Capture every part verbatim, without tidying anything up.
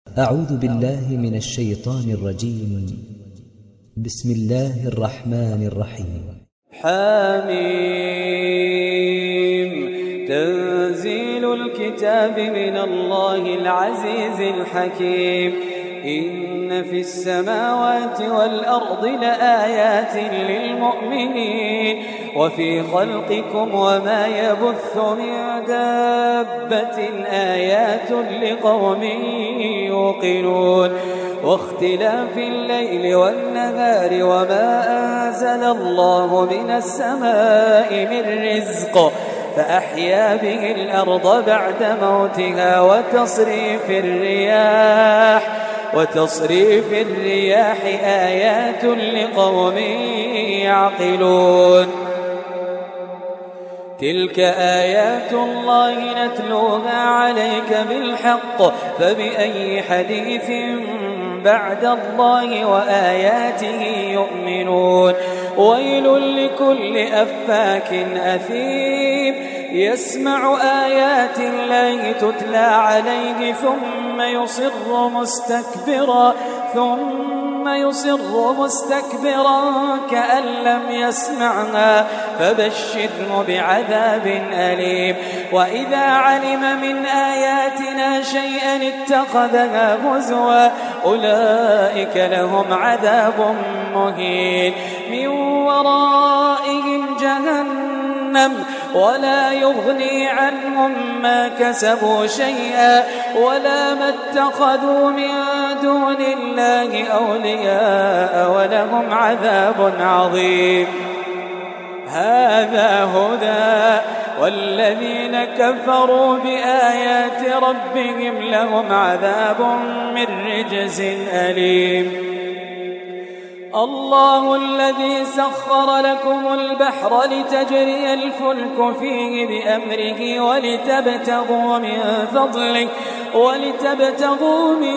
أعوذ بالله من الشيطان الرجيم. بسم الله الرحمن الرحيم. حميم. تنزيل الكتاب من الله العزيز الحكيم. إن في السماوات والأرض لآيات للمؤمنين وفي خلقكم وما يبث من دابة آيات لقوم يوقنون واختلاف الليل والنهار وما أنزل الله من السماء من رزق فأحيا به الأرض بعد موتها وتصريف الرياح وتصريف الرياح آيات لقوم يعقلون. تلك آيات الله نتلوها عليك بالحق فبأي حديث بعد الله وآياته يؤمنون. ويل لكل أفاك أثيم يسمع آيات الله تتلى عليه ثم يصر مستكبرا ثم يصر مستكبرا كأن لم يسمعها فبشره بعذاب أليم. وإذا علم من آياتنا شيئا اتخذها هزوا أولئك لهم عذاب مهين من ورائهم جهنم ولا يغني عنهم ما كسبوا شيئا ولا ما اتخذوا من دون الله أولياء ولهم عذاب عظيم. هذا هدى والذين كفروا بآيات ربهم لهم عذاب من رجز أليم. الله الذي سخر لكم البحر لتجري الفلك فيه بأمره ولتبتغوا من فضله ولتبتغوا من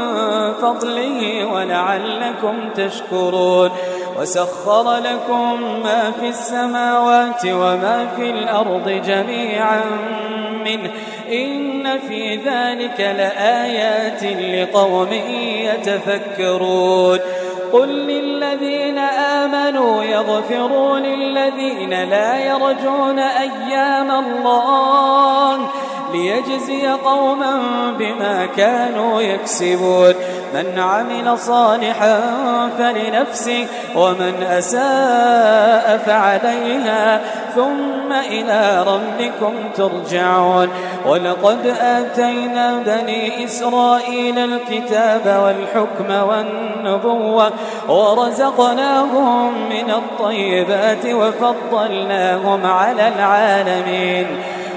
فضله ولعلكم تشكرون. وسخر لكم ما في السماوات وما في الأرض جميعا منه إن في ذلك لآيات لقوم يتفكرون. قل للذين آمنوا يغفروا للذين لا يرجون أيام الله ليجزي قوما بما كانوا يكسبون. من عمل صالحا فلنفسه ومن أساء فعليها ثم إلى ربكم ترجعون. ولقد آتينا بني إسرائيل الكتاب والحكم والنبوة ورزقناهم من الطيبات وفضلناهم على العالمين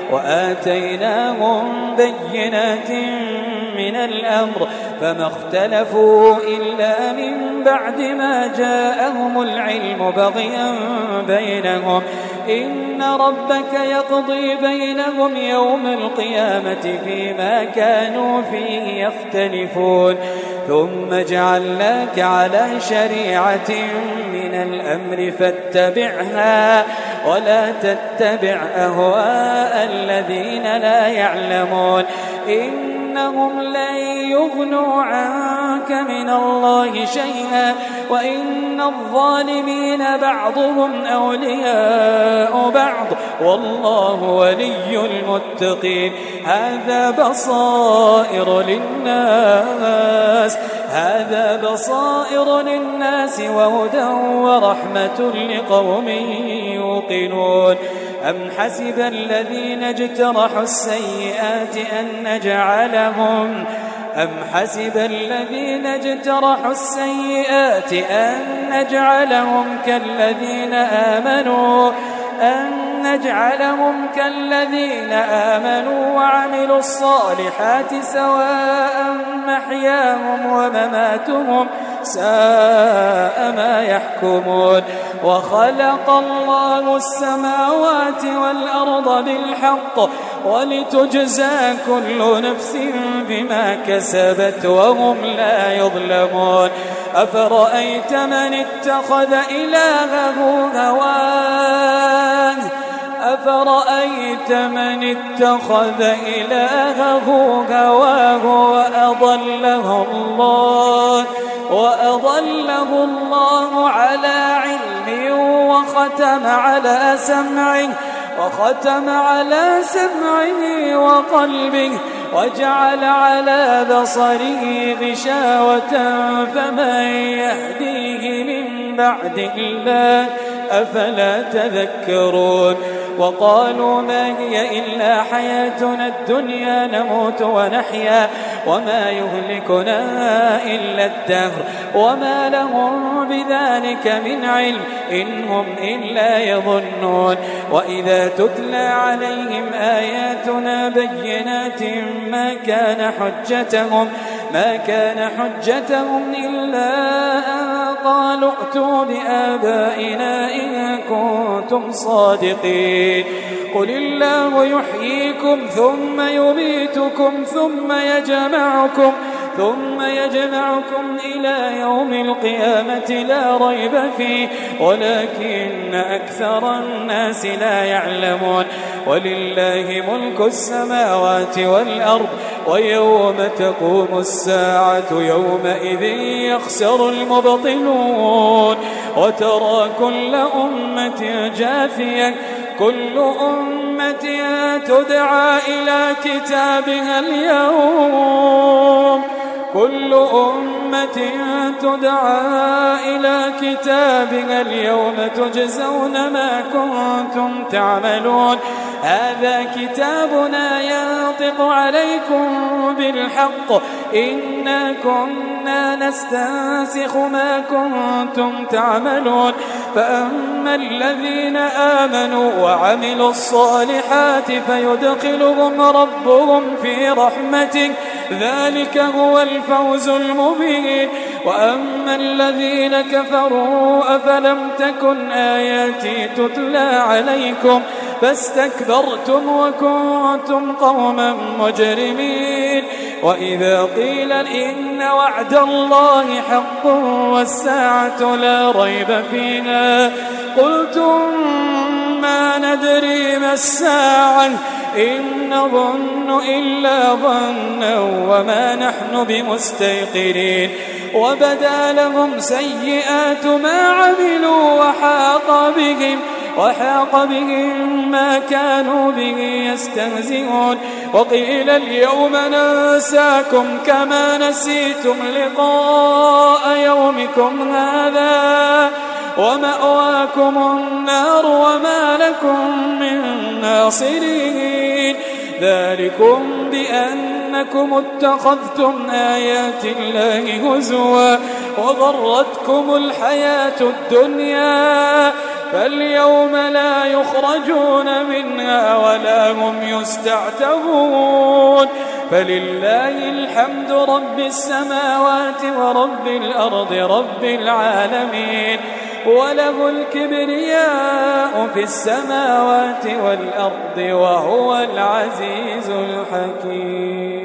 وآتيناهم بينات من الأمر فما اختلفوا إلا من بعد ما جاءهم العلم بغيا بينهم. إن ربك يقضي بينهم يوم القيامة فيما كانوا فيه يختلفون. ثم جعلناك على شريعة من الأمر فاتبعها ولا تتبع أهواء الذين لا يعلمون إنهم لن يغنوا عنك من الله شيئا وإن الظالمين بعضهم أولياء بعض والله ولي المتقين. هذا بصائر للناس هذا بصائر للناس وهدى ورحمة لقوم يوقنون. أم حسب الذين اجترحوا السيئات أن نجعلهم أم حسب الذين اجترحوا السيئات أن نجعلهم كالذين آمنوا أن نجعلهم كالذين آمنوا وعملوا الصالحات سواء محياهم ومماتهم ساء ما يحكمون. وخلق الله السماوات والأرض بالحق ولتجزى كل نفس بما كسبت وهم لا يظلمون. أفرأيت من اتخذ إلهه هواه أفرأيت من اتخذ إلهه هواه وأضله الله وأضله الله على علم وختم على سمعه وختم على سمعه وقلبه وجعل على بصره غشاوة فمن يهديه من بعد الله أفلا تذكرون وقالوا ما هي إلا حياتنا الدنيا نموت ونحيا وما يهلكنا إلا الدهر وما لهم بذلك من علم إن هم إلا يظنون وإذا تتلى عليهم آياتنا بينات ما كان حجتهم ما كان حجتهم إلا أن قالوا ائتوا بآبائنا إن كنتم صادقين قل الله يحييكم ثم يميتكم ثم يجمعكم ثم يجمعكم إلى يوم القيامة لا ريب فيه ولكن أكثر الناس لا يعلمون ولله ملك السماوات والأرض ويوم تقوم الساعة يومئذ يخسر المبطلون وترى كل أمة جاثية كل أمة تدعى إلى كتابها اليوم كل أمة تدعى إلى كتابها اليوم تجزون ما كنتم تعملون هذا كتابنا ينطق عليكم بالحق إنا كنا نستنسخ ما كنتم تعملون فأما الذين آمنوا وعملوا الصالحات فيدخلهم ربهم في رحمته ذلك هو الفوز المبين وأما الذين كفروا أفلم تكن آياتي تتلى عليكم فاستكبرتم وكنتم قوما مجرمين وإذا قيل إن وعد الله حق والساعة لا ريب فيها قلتم ما ندري ما الساعة إن نظن إلا ظنا وما نحن بمستيقنين وبدا لهم سيئات ما عملوا وحاق بهم وحاق بهم ما كانوا به يستهزئون وقيل اليوم ننساكم كما نسيتم لقاء يومكم هذا ومأواكم النار وما لكم من ناصرين ذلكم بأنكم اتخذتم آيات الله هزوا وغرتكم الحياة الدنيا فاليوم لا يخرجون منها ولا هم يستعتبون فلله الحمد رب السماوات ورب الأرض رب العالمين وله الكبرياء في السماوات والأرض وهو العزيز الحكيم.